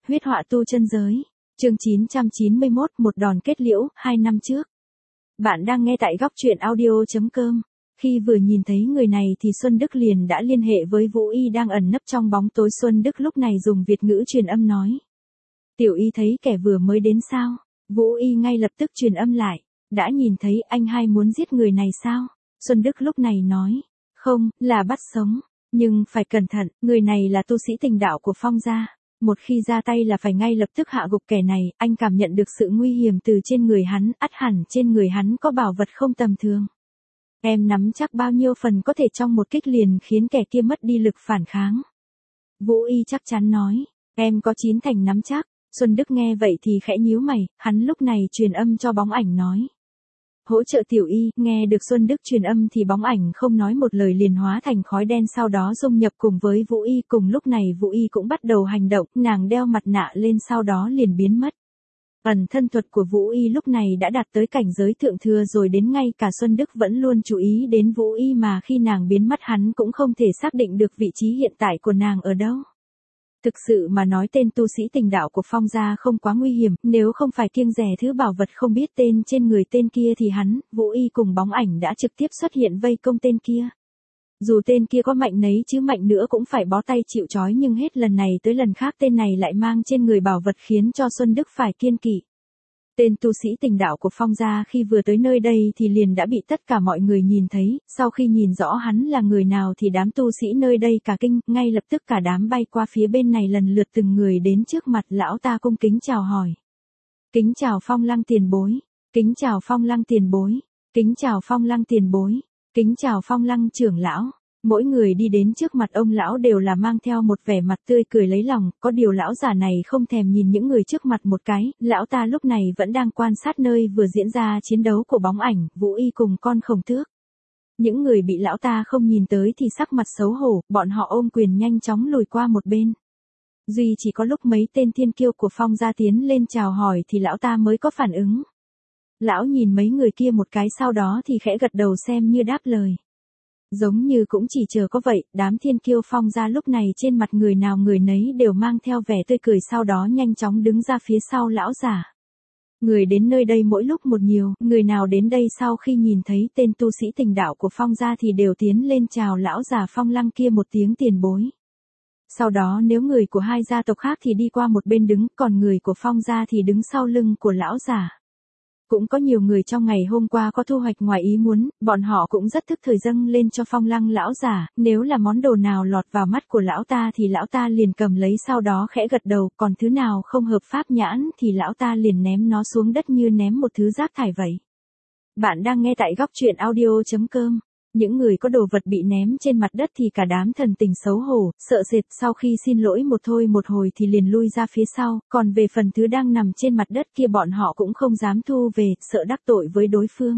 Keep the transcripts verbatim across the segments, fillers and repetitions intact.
Huyết họa tu chân giới. Chương chín trăm chín mươi mốt, một đòn kết liễu, hai năm trước. Bạn đang nghe tại góc truyện audio chấm com. Khi vừa nhìn thấy người này thì Xuân Đức liền đã liên hệ với Vũ Y đang ẩn nấp trong bóng tối. Xuân Đức lúc này dùng Việt ngữ truyền âm nói. Tiểu Y thấy kẻ vừa mới đến sao? Vũ Y ngay lập tức truyền âm lại. Đã nhìn thấy anh hai muốn giết người này sao? Xuân Đức lúc này nói. Không, là bắt sống. Nhưng phải cẩn thận, người này là tu sĩ tình đạo của Phong gia. Một khi ra tay là phải ngay lập tức hạ gục kẻ này, anh cảm nhận được sự nguy hiểm từ trên người hắn, ắt hẳn trên người hắn có bảo vật không tầm thường. Em nắm chắc bao nhiêu phần có thể trong một kích liền khiến kẻ kia mất đi lực phản kháng. Vũ Y chắc chắn nói, em có chín thành nắm chắc. Xuân Đức nghe vậy thì khẽ nhíu mày, hắn lúc này truyền âm cho Bóng Ảnh nói. Hỗ trợ Tiểu Y. Nghe được Xuân Đức truyền âm thì Bóng Ảnh không nói một lời liền hóa thành khói đen, sau đó dung nhập cùng với Vũ Y. Cùng lúc này Vũ Y cũng bắt đầu hành động, nàng đeo mặt nạ lên sau đó liền biến mất. Ẩn thân thuật của Vũ Y lúc này đã đạt tới cảnh giới thượng thừa rồi, đến ngay cả Xuân Đức vẫn luôn chú ý đến Vũ Y mà khi nàng biến mất hắn cũng không thể xác định được vị trí hiện tại của nàng ở đâu. Thực sự mà nói tên tu sĩ tình đạo của Phong gia không quá nguy hiểm, nếu không phải kiêng dè thứ bảo vật không biết tên trên người tên kia thì hắn, Vũ Y cùng Bóng Ảnh đã trực tiếp xuất hiện vây công tên kia. Dù tên kia có mạnh nấy chứ mạnh nữa cũng phải bó tay chịu trói, nhưng hết lần này tới lần khác tên này lại mang trên người bảo vật khiến cho Xuân Đức phải kiêng kỵ. Tên tu sĩ tình đạo của Phong gia khi vừa tới nơi đây thì liền đã bị tất cả mọi người nhìn thấy, sau khi nhìn rõ hắn là người nào thì đám tu sĩ nơi đây cả kinh, ngay lập tức cả đám bay qua phía bên này lần lượt từng người đến trước mặt lão ta cung kính chào hỏi. Kính chào Phong Lăng tiền bối, kính chào Phong Lăng tiền bối, kính chào Phong Lăng tiền bối, kính chào Phong Lăng trưởng lão. Mỗi người đi đến trước mặt ông lão đều là mang theo một vẻ mặt tươi cười lấy lòng, có điều lão già này không thèm nhìn những người trước mặt một cái, lão ta lúc này vẫn đang quan sát nơi vừa diễn ra chiến đấu của Bóng Ảnh, Vũ Y cùng con khổng tước. Những người bị lão ta không nhìn tới thì sắc mặt xấu hổ, bọn họ ôm quyền nhanh chóng lùi qua một bên. Duy chỉ có lúc mấy tên thiên kiêu của Phong gia tiến lên chào hỏi thì lão ta mới có phản ứng. Lão nhìn mấy người kia một cái sau đó thì khẽ gật đầu xem như đáp lời. Giống như cũng chỉ chờ có vậy, đám thiên kiêu Phong gia lúc này trên mặt người nào người nấy đều mang theo vẻ tươi cười, sau đó nhanh chóng đứng ra phía sau lão giả. Người đến nơi đây mỗi lúc một nhiều, người nào đến đây sau khi nhìn thấy tên tu sĩ tình đạo của Phong gia thì đều tiến lên chào lão già Phong Lăng kia một tiếng tiền bối. Sau đó nếu người của hai gia tộc khác thì đi qua một bên đứng, còn người của Phong gia thì đứng sau lưng của lão giả. Cũng có nhiều người trong ngày hôm qua có thu hoạch ngoài ý muốn, bọn họ cũng rất thức thời dâng lên cho Phong Lăng lão giả, nếu là món đồ nào lọt vào mắt của lão ta thì lão ta liền cầm lấy sau đó khẽ gật đầu, còn thứ nào không hợp pháp nhãn thì lão ta liền ném nó xuống đất như ném một thứ rác thải vậy. Bạn đang nghe tại góc truyện audio chấm com. Những người có đồ vật bị ném trên mặt đất thì cả đám thần tình xấu hổ, sợ sệt, sau khi xin lỗi một thôi một hồi thì liền lui ra phía sau, còn về phần thứ đang nằm trên mặt đất kia bọn họ cũng không dám thu về, sợ đắc tội với đối phương.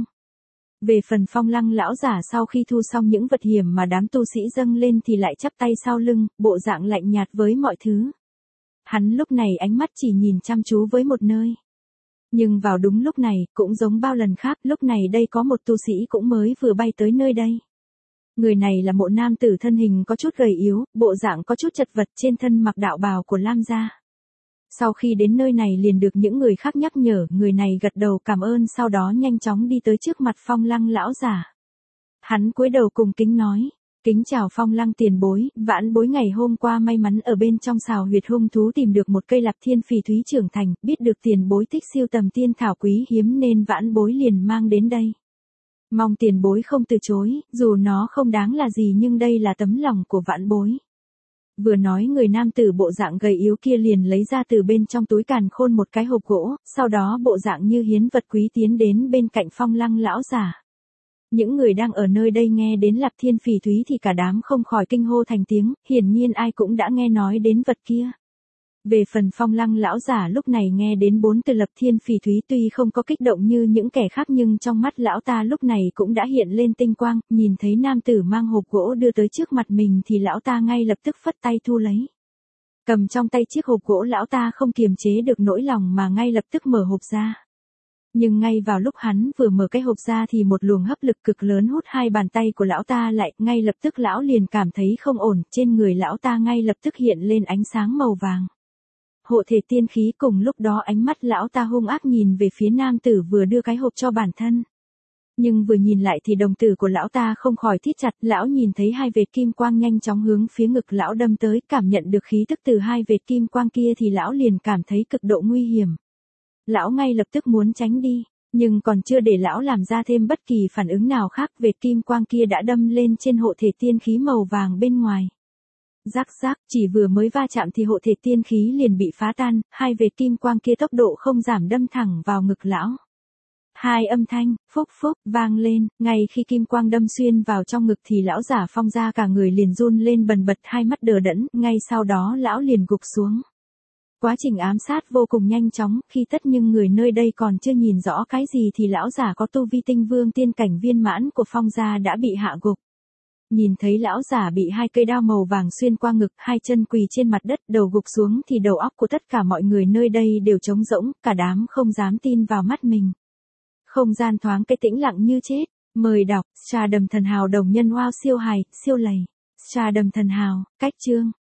Về phần Phong Lăng lão giả sau khi thu xong những vật hiểm mà đám tu sĩ dâng lên thì lại chắp tay sau lưng, bộ dạng lạnh nhạt với mọi thứ. Hắn lúc này ánh mắt chỉ nhìn chăm chú với một nơi. Nhưng vào đúng lúc này, cũng giống bao lần khác, lúc này đây có một tu sĩ cũng mới vừa bay tới nơi đây. Người này là một nam tử thân hình có chút gầy yếu, bộ dạng có chút chật vật, trên thân mặc đạo bào của Lam gia. Sau khi đến nơi này liền được những người khác nhắc nhở, người này gật đầu cảm ơn sau đó nhanh chóng đi tới trước mặt Phong Lăng lão giả. Hắn cúi đầu cùng kính nói. Kính chào Phong Lăng tiền bối, vãn bối ngày hôm qua may mắn ở bên trong sào huyệt hung thú tìm được một cây Lạc Thiên Phỉ Thúy trưởng thành, biết được tiền bối thích siêu tầm tiên thảo quý hiếm nên vãn bối liền mang đến đây. Mong tiền bối không từ chối, dù nó không đáng là gì nhưng đây là tấm lòng của vãn bối. Vừa nói người nam tử bộ dạng gầy yếu kia liền lấy ra từ bên trong túi càn khôn một cái hộp gỗ, sau đó bộ dạng như hiến vật quý tiến đến bên cạnh Phong Lăng lão giả. Những người đang ở nơi đây nghe đến Lạc Thiên Phỉ Thúy thì cả đám không khỏi kinh hô thành tiếng, hiển nhiên ai cũng đã nghe nói đến vật kia. Về phần Phong Lăng lão giả lúc này nghe đến bốn từ Lạc Thiên Phỉ Thúy tuy không có kích động như những kẻ khác nhưng trong mắt lão ta lúc này cũng đã hiện lên tinh quang, nhìn thấy nam tử mang hộp gỗ đưa tới trước mặt mình thì lão ta ngay lập tức phất tay thu lấy. Cầm trong tay chiếc hộp gỗ lão ta không kiềm chế được nỗi lòng mà ngay lập tức mở hộp ra. Nhưng ngay vào lúc hắn vừa mở cái hộp ra thì một luồng hấp lực cực lớn hút hai bàn tay của lão ta lại, ngay lập tức lão liền cảm thấy không ổn, trên người lão ta ngay lập tức hiện lên ánh sáng màu vàng. hộ thể tiên khí. Cùng lúc đó ánh mắt lão ta hung ác nhìn về phía nam tử vừa đưa cái hộp cho bản thân. Nhưng vừa nhìn lại thì đồng tử của lão ta không khỏi thít chặt, lão nhìn thấy hai vệt kim quang nhanh chóng hướng phía ngực lão đâm tới, cảm nhận được khí tức từ hai vệt kim quang kia thì lão liền cảm thấy cực độ nguy hiểm. Lão ngay lập tức muốn tránh đi, nhưng còn chưa để lão làm ra thêm bất kỳ phản ứng nào khác, vệt kim quang kia đã đâm lên trên hộ thể tiên khí màu vàng bên ngoài. Rắc rắc, chỉ vừa mới va chạm thì hộ thể tiên khí liền bị phá tan, hai vệt kim quang kia tốc độ không giảm đâm thẳng vào ngực lão. Hai âm thanh, phúc phúc, vang lên, ngay khi kim quang đâm xuyên vào trong ngực thì lão giả Phong ra cả người liền run lên bần bật, hai mắt đờ đẫn, ngay sau đó lão liền gục xuống. Quá trình ám sát vô cùng nhanh chóng, khi tất nhưng người nơi đây còn chưa nhìn rõ cái gì thì lão giả có tu vi tinh vương tiên cảnh viên mãn của Phong gia đã bị hạ gục. Nhìn thấy lão giả bị hai cây đao màu vàng xuyên qua ngực, hai chân quỳ trên mặt đất, đầu gục xuống thì đầu óc của tất cả mọi người nơi đây đều trống rỗng, cả đám không dám tin vào mắt mình. Không gian thoáng cái tĩnh lặng như chết. Mời đọc, Stardom thần hào đồng nhân wow siêu hài, siêu lầy. Stardom thần hào, cách chương.